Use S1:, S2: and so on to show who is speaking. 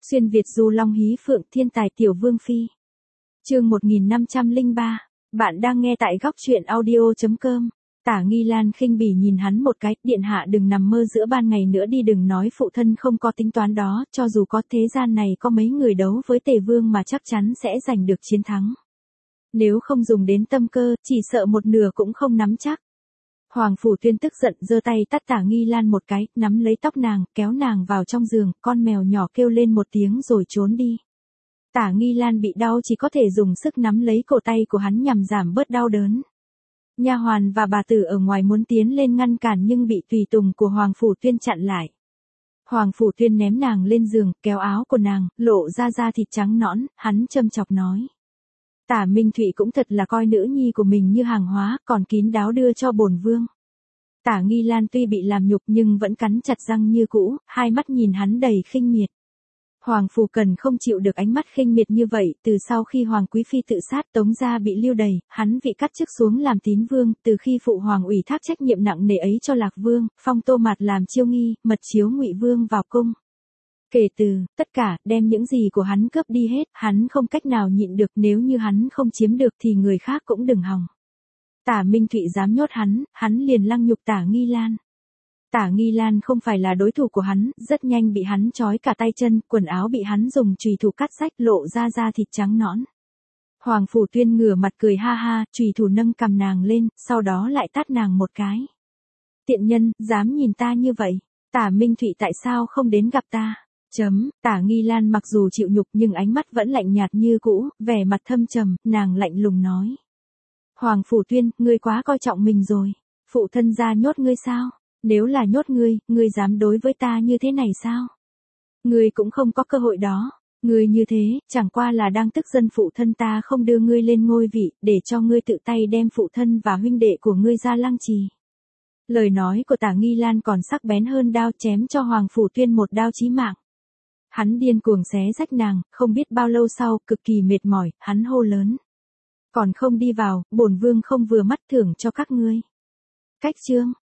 S1: Xuyên Việt du long hí phượng thiên tài tiểu vương phi. Chương 1503. Bạn đang nghe tại góc truyện audio.com. Tả Nghi Lan khinh bỉ nhìn hắn một cái, điện hạ đừng nằm mơ giữa ban ngày nữa đi, đừng nói phụ thân không có tính toán đó, cho dù có thế gian này có mấy người đấu với Tề Vương mà chắc chắn sẽ giành được chiến thắng. Nếu không dùng đến tâm cơ, chỉ sợ một nửa cũng không nắm chắc. Hoàng Phủ Tuyên tức giận giơ tay tát Tả Nghi Lan một cái, nắm lấy tóc nàng, kéo nàng vào trong giường, con mèo nhỏ kêu lên một tiếng rồi trốn đi. Tả Nghi Lan bị đau chỉ có thể dùng sức nắm lấy cổ tay của hắn nhằm giảm bớt đau đớn. Nha hoàn và bà tử ở ngoài muốn tiến lên ngăn cản nhưng bị tùy tùng của Hoàng Phủ Tuyên chặn lại. Hoàng Phủ Tuyên ném nàng lên giường, kéo áo của nàng, lộ ra da thịt trắng nõn, hắn châm chọc nói. Tả Minh Thụy cũng thật là coi nữ nhi của mình như hàng hóa, còn kín đáo đưa cho bổn vương. Tả Nghi Lan tuy bị làm nhục nhưng vẫn cắn chặt răng như cũ, hai mắt nhìn hắn đầy khinh miệt. Hoàng Phủ Cần không chịu được ánh mắt khinh miệt như vậy, từ sau khi Hoàng Quý Phi tự sát Tống gia bị lưu đày, hắn vị cắt chức xuống làm tín vương, từ khi phụ hoàng ủy thác trách nhiệm nặng nề ấy cho Lạc Vương, phong Tô Mạt làm chiêu nghi, mật chiếu Ngụy Vương vào cung. Kể từ, tất cả, đem những gì của hắn cướp đi hết, hắn không cách nào nhịn được, nếu như hắn không chiếm được thì người khác cũng đừng hòng. Tả Minh Thụy dám nhốt hắn liền lăng nhục Tả Nghi Lan. Tả Nghi Lan không phải là đối thủ của hắn, rất nhanh bị hắn trói cả tay chân, quần áo bị hắn dùng chùy thủ cắt rách lộ ra da thịt trắng nõn. Hoàng Phủ Tuyên ngửa mặt cười ha ha, chùy thủ nâng cằm nàng lên, sau đó lại tát nàng một cái. Tiện nhân, dám nhìn ta như vậy, Tả Minh Thụy tại sao không đến gặp ta? Tả Nghi Lan mặc dù chịu nhục nhưng ánh mắt vẫn lạnh nhạt như cũ, vẻ mặt thâm trầm, nàng lạnh lùng nói. Hoàng Phủ Tuyên, ngươi quá coi trọng mình rồi. Phụ thân gia nhốt ngươi sao? Nếu là nhốt ngươi dám đối với ta như thế này sao? Ngươi cũng không có cơ hội đó. Ngươi như thế, chẳng qua là đang tức giận phụ thân ta không đưa ngươi lên ngôi vị, để cho ngươi tự tay đem phụ thân và huynh đệ của ngươi ra lăng trì. Lời nói của Tả Nghi Lan còn sắc bén hơn đao, chém cho Hoàng Phủ Tuyên một đao chí mạng. Hắn điên cuồng xé rách nàng, không biết bao lâu sau, cực kỳ mệt mỏi, hắn hô lớn. Còn không đi vào, bổn vương không vừa mắt thưởng cho các ngươi. Cách chương.